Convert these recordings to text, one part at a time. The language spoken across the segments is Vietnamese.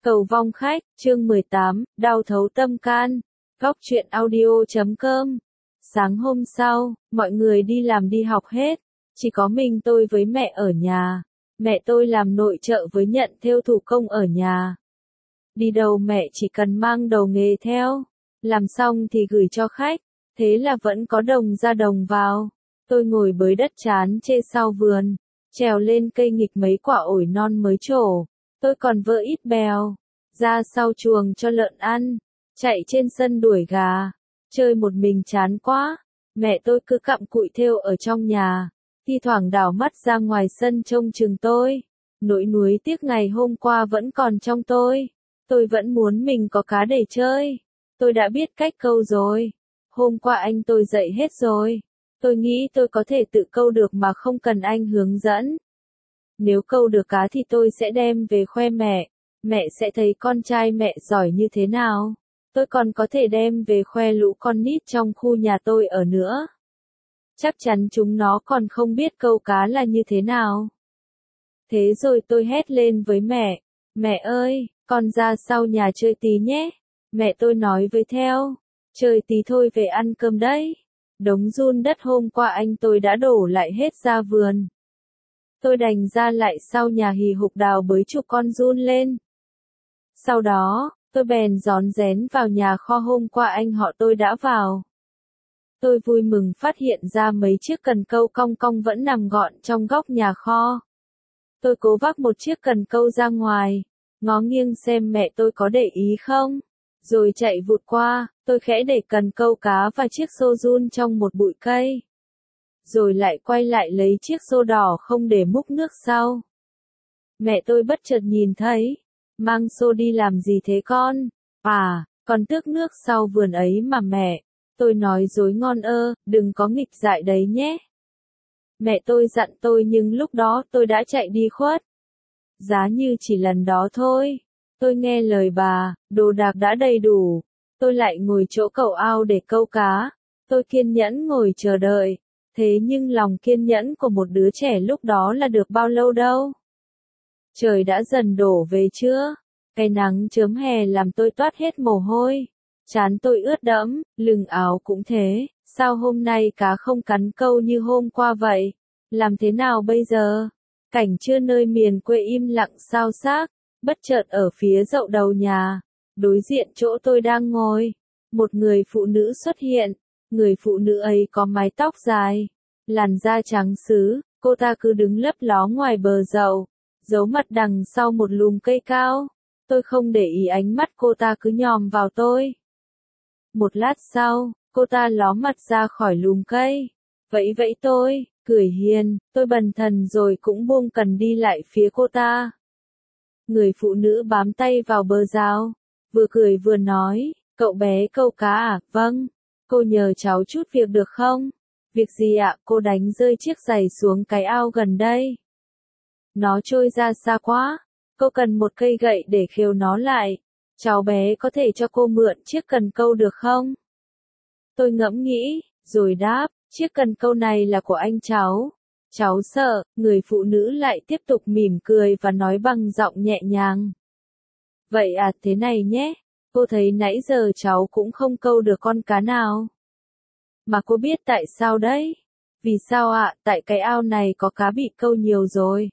Cầu vong khách, chương 18, đau thấu tâm can. Góc truyện audio.com. Sáng hôm sau, mọi người đi làm đi học hết, chỉ có mình tôi với mẹ ở nhà. Mẹ tôi làm nội trợ với nhận thêu thủ công ở nhà. Đi đâu mẹ chỉ cần mang đầu nghề theo, làm xong thì gửi cho khách, thế là vẫn có đồng ra đồng vào. Tôi ngồi bới đất chán chê sau vườn, trèo lên cây nghịch mấy quả ổi non mới trổ. Tôi còn vơ ít bèo, ra sau chuồng cho lợn ăn, chạy trên sân đuổi gà, chơi một mình chán quá. Mẹ tôi cứ cặm cụi thêu ở trong nhà, thi thoảng đảo mắt ra ngoài sân trông chừng tôi. Nỗi nuối tiếc ngày hôm qua vẫn còn trong tôi vẫn muốn mình có cá để chơi. Tôi đã biết cách câu rồi, hôm qua anh tôi dạy hết rồi. Tôi nghĩ tôi có thể tự câu được mà không cần anh hướng dẫn. Nếu câu được cá thì tôi sẽ đem về khoe mẹ sẽ thấy con trai mẹ giỏi như thế nào. Tôi còn có thể đem về khoe lũ con nít trong khu nhà tôi ở nữa. Chắc chắn chúng nó còn không biết câu cá là như thế nào. Thế rồi tôi hét lên với mẹ ơi, con ra sau nhà chơi tí nhé. Mẹ tôi nói với theo, chơi tí thôi về ăn cơm đấy. Đống giun đất hôm qua anh tôi đã đổ lại hết ra vườn. Tôi đành ra lại sau nhà hì hục đào bới chục con giun lên. Sau đó, tôi bèn rón rén vào nhà kho hôm qua anh họ tôi đã vào. Tôi vui mừng phát hiện ra mấy chiếc cần câu cong cong vẫn nằm gọn trong góc nhà kho. Tôi cố vác một chiếc cần câu ra ngoài, ngó nghiêng xem mẹ tôi có để ý không, rồi chạy vụt qua. Tôi khẽ để cần câu cá và chiếc xô giun trong một bụi cây, rồi lại quay lại lấy chiếc xô đỏ không để múc nước sau. Mẹ tôi bất chợt nhìn thấy, mang xô đi làm gì thế con? À, con tước nước sau vườn ấy mà mẹ. Tôi nói dối ngon đừng có nghịch dại đấy nhé. Mẹ tôi dặn tôi nhưng lúc đó tôi đã chạy đi khuất. Giá như chỉ lần đó thôi, tôi nghe lời bà, đồ đạc đã đầy đủ. Tôi lại ngồi chỗ cầu ao để câu cá. Tôi kiên nhẫn ngồi chờ đợi. Thế nhưng lòng kiên nhẫn của một đứa trẻ lúc đó là được bao lâu đâu. Trời đã dần đổ về trưa. Cái nắng chớm hè làm tôi toát hết mồ hôi. Trán tôi ướt đẫm, lưng áo cũng thế. Sao hôm nay cá không cắn câu như hôm qua vậy? Làm thế nào bây giờ? Cảnh trưa nơi miền quê im lặng xao xác. Bất chợt ở phía dậu đầu nhà, đối diện chỗ tôi đang ngồi, một người phụ nữ xuất hiện. Người phụ nữ ấy có mái tóc dài, làn da trắng sứ. Cô ta cứ đứng lấp ló ngoài bờ dậu, giấu mặt đằng sau một lùm cây cao. Tôi không để ý ánh mắt cô ta cứ nhòm vào tôi. Một lát sau, cô ta ló mặt ra khỏi lùm cây, vẫy vẫy tôi, cười hiền. Tôi bần thần rồi cũng buông cần đi lại phía cô ta. Người phụ nữ bám tay vào bờ rào, vừa cười vừa nói, cậu bé câu cá à? Vâng, cô nhờ cháu chút việc được không? Việc gì ạ? Cô đánh rơi chiếc giày xuống cái ao gần đây. Nó trôi ra xa quá, cô cần một cây gậy để khều nó lại. Cháu bé có thể cho cô mượn chiếc cần câu được không? Tôi ngẫm nghĩ, rồi đáp, chiếc cần câu này là của anh cháu. Cháu sợ. Người phụ nữ lại tiếp tục mỉm cười và nói bằng giọng nhẹ nhàng. Vậy à, thế này nhé, cô thấy nãy giờ cháu cũng không câu được con cá nào. Mà cô biết tại sao đấy? Vì sao ạ? Tại cái ao này có cá bị câu nhiều rồi,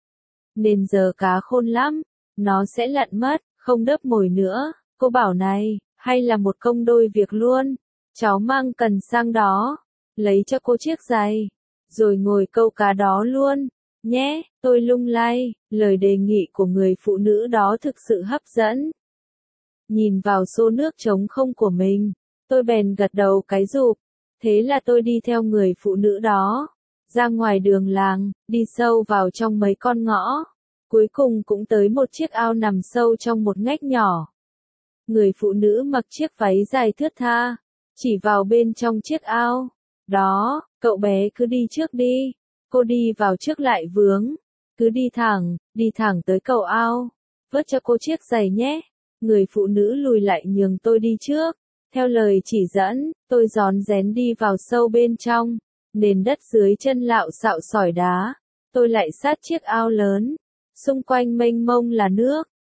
nên giờ cá khôn lắm, nó sẽ lặn mất, không đớp mồi nữa. Cô bảo này, hay là một công đôi việc luôn. Cháu mang cần sang đó, lấy cho cô chiếc giày, rồi ngồi câu cá đó luôn, nhé. Tôi lung lay, lời đề nghị của người phụ nữ đó thực sự hấp dẫn. Nhìn vào xô nước trống không của mình, tôi bèn gật đầu cái rụp. Thế là tôi đi theo người phụ nữ đó, ra ngoài đường làng, đi sâu vào trong mấy con ngõ. Cuối cùng cũng tới một chiếc ao nằm sâu trong một ngách nhỏ. Người phụ nữ mặc chiếc váy dài thướt tha, chỉ vào bên trong chiếc ao. Đó, cậu bé cứ đi trước đi. Cô đi vào trước lại vướng. Cứ đi thẳng tới cầu ao. Vớt cho cô chiếc giày nhé. Người phụ nữ lùi lại nhường tôi đi trước. Theo lời chỉ dẫn, tôi rón rén đi vào sâu bên trong. Nền đất dưới chân lạo xạo sỏi đá. Tôi lại sát chiếc ao lớn. Xung quanh mênh mông là nước.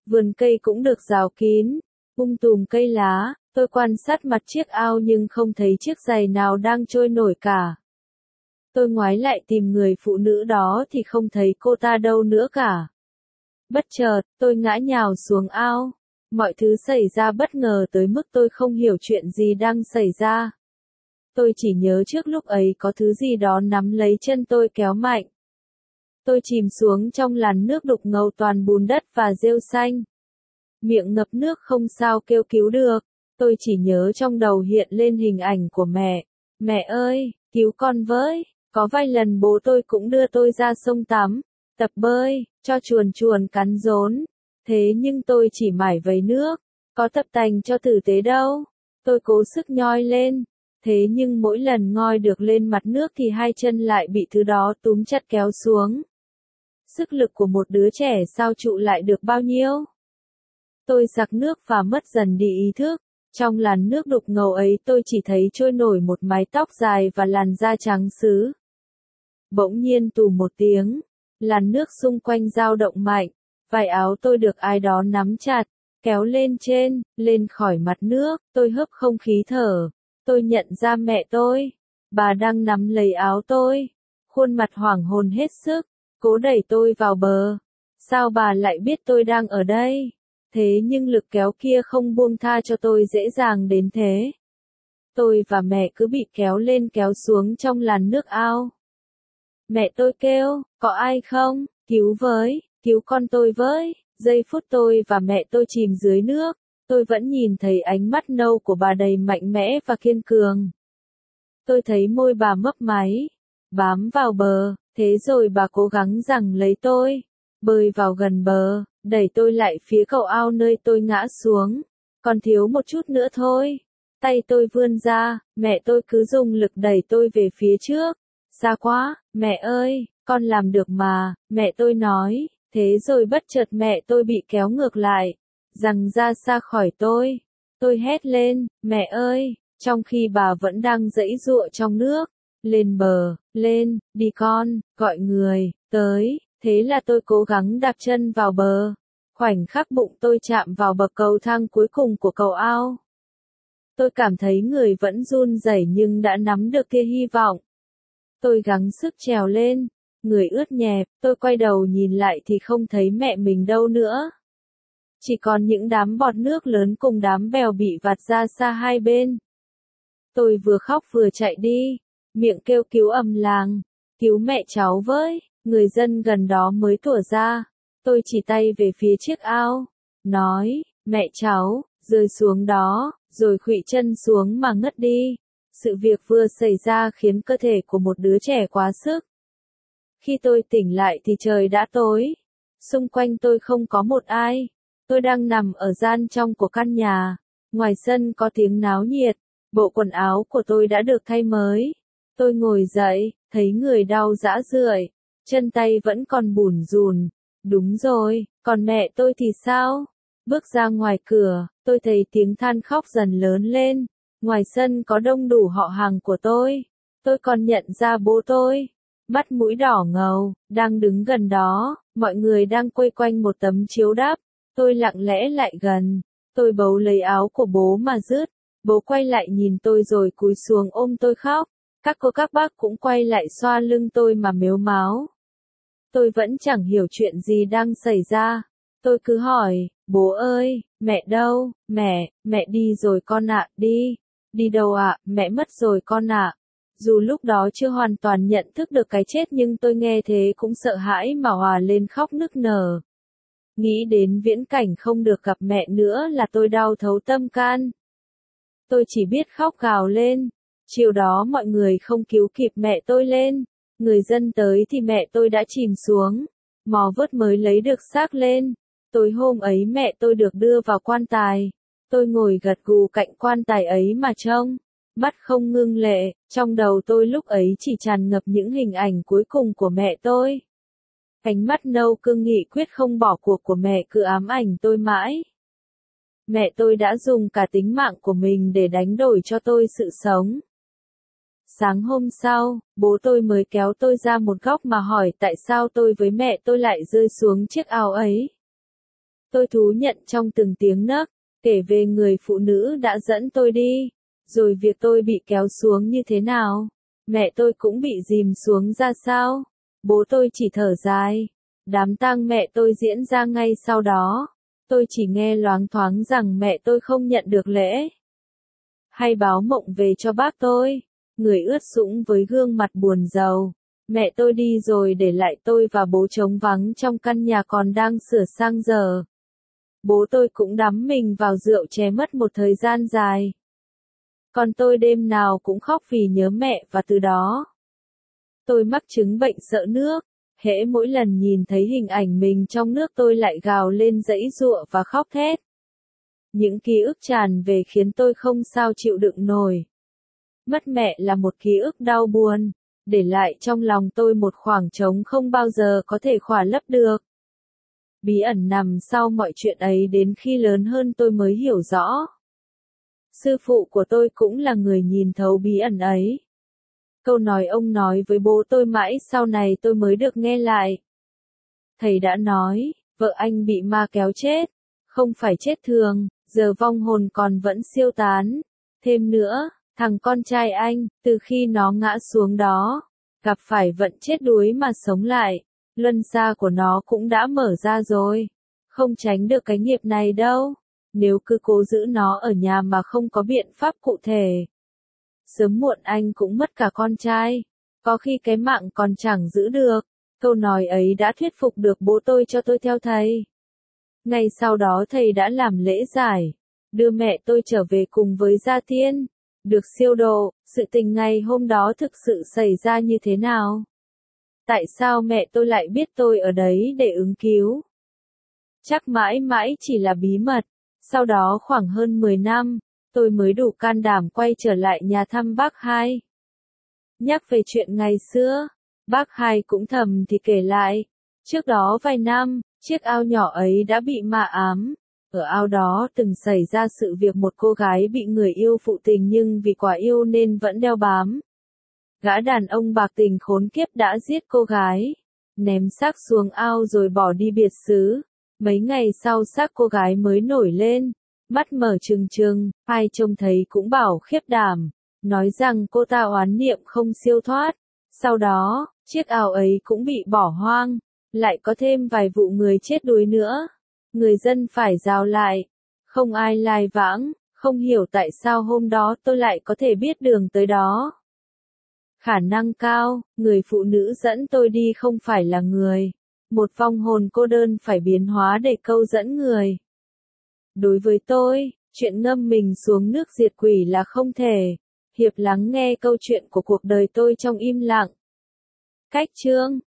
Vườn cây cũng được rào kín, tùm cây lá, tôi quan sát mặt chiếc ao nhưng không thấy chiếc giày nào đang trôi nổi cả. Tôi ngoái lại tìm người phụ nữ đó thì không thấy cô ta đâu nữa cả. Bất chợt, tôi ngã nhào xuống ao. Mọi thứ xảy ra bất ngờ tới mức tôi không hiểu chuyện gì đang xảy ra. Tôi chỉ nhớ trước lúc ấy có thứ gì đó nắm lấy chân tôi kéo mạnh. Tôi chìm xuống trong làn nước đục ngầu toàn bùn đất và rêu xanh. Miệng ngập nước không sao kêu cứu được. Tôi chỉ nhớ trong đầu hiện lên hình ảnh của mẹ. Mẹ ơi, cứu con với. Có vài lần bố tôi cũng đưa tôi ra sông tắm, tập bơi, cho chuồn chuồn cắn rốn. Thế nhưng tôi chỉ mải vấy nước, có tập tành cho tử tế đâu. Tôi cố sức nhoi lên. Thế nhưng mỗi lần ngoi được lên mặt nước thì hai chân lại bị thứ đó túm chặt kéo xuống. Sức lực của một đứa trẻ sao trụ lại được bao nhiêu? Tôi sặc nước và mất dần đi ý thức. Trong làn nước đục ngầu ấy tôi chỉ thấy trôi nổi một mái tóc dài và làn da trắng sứ. Bỗng nhiên tù một tiếng, làn nước xung quanh dao động mạnh, vải áo tôi được ai đó nắm chặt, kéo lên trên, lên khỏi mặt nước, tôi hớp không khí thở. Tôi nhận ra mẹ tôi, bà đang nắm lấy áo tôi, khuôn mặt hoảng hồn hết sức, cố đẩy tôi vào bờ. Sao bà lại biết tôi đang ở đây? Thế nhưng lực kéo kia không buông tha cho tôi dễ dàng đến thế. Tôi và mẹ cứ bị kéo lên kéo xuống trong làn nước ao. Mẹ tôi kêu, có ai không? Cứu với, cứu con tôi với. Giây phút tôi và mẹ tôi chìm dưới nước, tôi vẫn nhìn thấy ánh mắt nâu của bà đầy mạnh mẽ và kiên cường. Tôi thấy môi bà mấp máy, bám vào bờ, thế rồi bà cố gắng giằng lấy tôi, bơi vào gần bờ, đẩy tôi lại phía cầu ao nơi tôi ngã xuống. Còn thiếu một chút nữa thôi. Tay tôi vươn ra, mẹ tôi cứ dùng lực đẩy tôi về phía trước. Xa quá, mẹ ơi, con làm được mà, mẹ tôi nói. Thế rồi bất chợt mẹ tôi bị kéo ngược lại, giằng ra xa khỏi tôi. Tôi hét lên, mẹ ơi, trong khi bà vẫn đang giãy giụa trong nước. Lên bờ, lên, đi con, gọi người, tới. Thế là tôi cố gắng đạp chân vào bờ. Khoảnh khắc bụng tôi chạm vào bậc cầu thang cuối cùng của cầu ao. Tôi cảm thấy người vẫn run rẩy nhưng đã nắm được tia hy vọng. Tôi gắng sức trèo lên, người ướt nhẹp, tôi quay đầu nhìn lại thì không thấy mẹ mình đâu nữa. Chỉ còn những đám bọt nước lớn cùng đám bèo bị vạt ra xa hai bên. Tôi vừa khóc vừa chạy đi, miệng kêu cứu ầm làng, cứu mẹ cháu với, người dân gần đó mới thủa ra. Tôi chỉ tay về phía chiếc ao, nói, mẹ cháu, rơi xuống đó, rồi khuỵu chân xuống mà ngất đi. Sự việc vừa xảy ra khiến cơ thể của một đứa trẻ quá sức. Khi tôi tỉnh lại thì trời đã tối. Xung quanh tôi không có một ai. Tôi đang nằm ở gian trong của căn nhà. Ngoài sân có tiếng náo nhiệt. Bộ quần áo của tôi đã được thay mới. Tôi ngồi dậy, thấy người đau rã rượi. Chân tay vẫn còn bủn rủn. Đúng rồi, còn mẹ tôi thì sao? Bước ra ngoài cửa, tôi thấy tiếng than khóc dần lớn lên. Ngoài sân có đông đủ họ hàng của tôi. Tôi còn nhận ra bố tôi. Mắt mũi đỏ ngầu, đang đứng gần đó. Mọi người đang quây quanh một tấm chiếu đắp. Tôi lặng lẽ lại gần. Tôi bấu lấy áo của bố mà rứt. Bố quay lại nhìn tôi rồi cúi xuống ôm tôi khóc. Các cô các bác cũng quay lại xoa lưng tôi mà mếu máo. Tôi vẫn chẳng hiểu chuyện gì đang xảy ra. Tôi cứ hỏi, bố ơi, mẹ đâu, mẹ đi rồi con ạ, đi. Đi đâu ạ, mẹ mất rồi con ạ. Dù lúc đó chưa hoàn toàn nhận thức được cái chết nhưng tôi nghe thế cũng sợ hãi mà òa lên khóc nức nở. Nghĩ đến viễn cảnh không được gặp mẹ nữa là tôi đau thấu tâm can. Tôi chỉ biết khóc gào lên. Chiều đó mọi người không cứu kịp mẹ tôi lên. Người dân tới thì mẹ tôi đã chìm xuống. Mò vớt mới lấy được xác lên. Tối hôm ấy mẹ tôi được đưa vào quan tài. Tôi ngồi gật gù cạnh quan tài ấy mà trông. Mắt không ngưng lệ, trong đầu tôi lúc ấy chỉ tràn ngập những hình ảnh cuối cùng của mẹ tôi. Ánh mắt nâu cương nghị quyết không bỏ cuộc của mẹ cứ ám ảnh tôi mãi. Mẹ tôi đã dùng cả tính mạng của mình để đánh đổi cho tôi sự sống. Sáng hôm sau, bố tôi mới kéo tôi ra một góc mà hỏi tại sao tôi với mẹ tôi lại rơi xuống chiếc ao ấy. Tôi thú nhận trong từng tiếng nấc, kể về người phụ nữ đã dẫn tôi đi, rồi việc tôi bị kéo xuống như thế nào, mẹ tôi cũng bị dìm xuống ra sao. Bố tôi chỉ thở dài. Đám tang mẹ tôi diễn ra ngay sau đó. Tôi chỉ nghe loáng thoáng rằng mẹ tôi không nhận được lễ. Hay báo mộng về cho bác tôi. Người ướt sũng với gương mặt buồn rầu. Mẹ tôi đi rồi để lại tôi và bố trống vắng trong căn nhà còn đang sửa sang giờ. Bố tôi cũng đắm mình vào rượu chè mất một thời gian dài. Còn tôi đêm nào cũng khóc vì nhớ mẹ và từ đó. Tôi mắc chứng bệnh sợ nước. Hễ mỗi lần nhìn thấy hình ảnh mình trong nước tôi lại gào lên giãy giụa và khóc thét. Những ký ức tràn về khiến tôi không sao chịu đựng nổi. Mất mẹ là một ký ức đau buồn, để lại trong lòng tôi một khoảng trống không bao giờ có thể khỏa lấp được. Bí ẩn nằm sau mọi chuyện ấy đến khi lớn hơn tôi mới hiểu rõ. Sư phụ của tôi cũng là người nhìn thấu bí ẩn ấy. Câu nói ông nói với bố tôi mãi sau này tôi mới được nghe lại. Thầy đã nói, vợ anh bị ma kéo chết, không phải chết thường, giờ vong hồn còn vẫn siêu tán. Thêm nữa, thằng con trai anh, từ khi nó ngã xuống đó, gặp phải vận chết đuối mà sống lại, luân xa của nó cũng đã mở ra rồi. Không tránh được cái nghiệp này đâu, nếu cứ cố giữ nó ở nhà mà không có biện pháp cụ thể. Sớm muộn anh cũng mất cả con trai, có khi cái mạng còn chẳng giữ được. Câu nói ấy đã thuyết phục được bố tôi cho tôi theo thầy. Ngay sau đó thầy đã làm lễ giải, đưa mẹ tôi trở về cùng với gia tiên, được siêu độ. Sự tình ngày hôm đó thực sự xảy ra như thế nào? Tại sao mẹ tôi lại biết tôi ở đấy để ứng cứu? Chắc mãi mãi chỉ là bí mật. Sau đó khoảng hơn 10 năm, tôi mới đủ can đảm quay trở lại nhà thăm bác hai. Nhắc về chuyện ngày xưa, bác hai cũng thầm thì kể lại. Trước đó vài năm, chiếc ao nhỏ ấy đã bị ma ám. Ở ao đó từng xảy ra sự việc một cô gái bị người yêu phụ tình nhưng vì quá yêu nên vẫn đeo bám. Gã đàn ông bạc tình khốn kiếp đã giết cô gái, ném xác xuống ao rồi bỏ đi biệt xứ. Mấy ngày sau xác cô gái mới nổi lên, mắt mở trừng trừng, ai trông thấy cũng bảo khiếp đảm, nói rằng cô ta oán niệm không siêu thoát. Sau đó, chiếc ao ấy cũng bị bỏ hoang, lại có thêm vài vụ người chết đuối nữa. Người dân phải rao lại, không ai lai vãng, không hiểu tại sao hôm đó tôi lại có thể biết đường tới đó. Khả năng cao, người phụ nữ dẫn tôi đi không phải là người. Một vong hồn cô đơn phải biến hóa để câu dẫn người. Đối với tôi, chuyện ngâm mình xuống nước diệt quỷ là không thể. Hiệp lắng nghe câu chuyện của cuộc đời tôi trong im lặng. Cách chương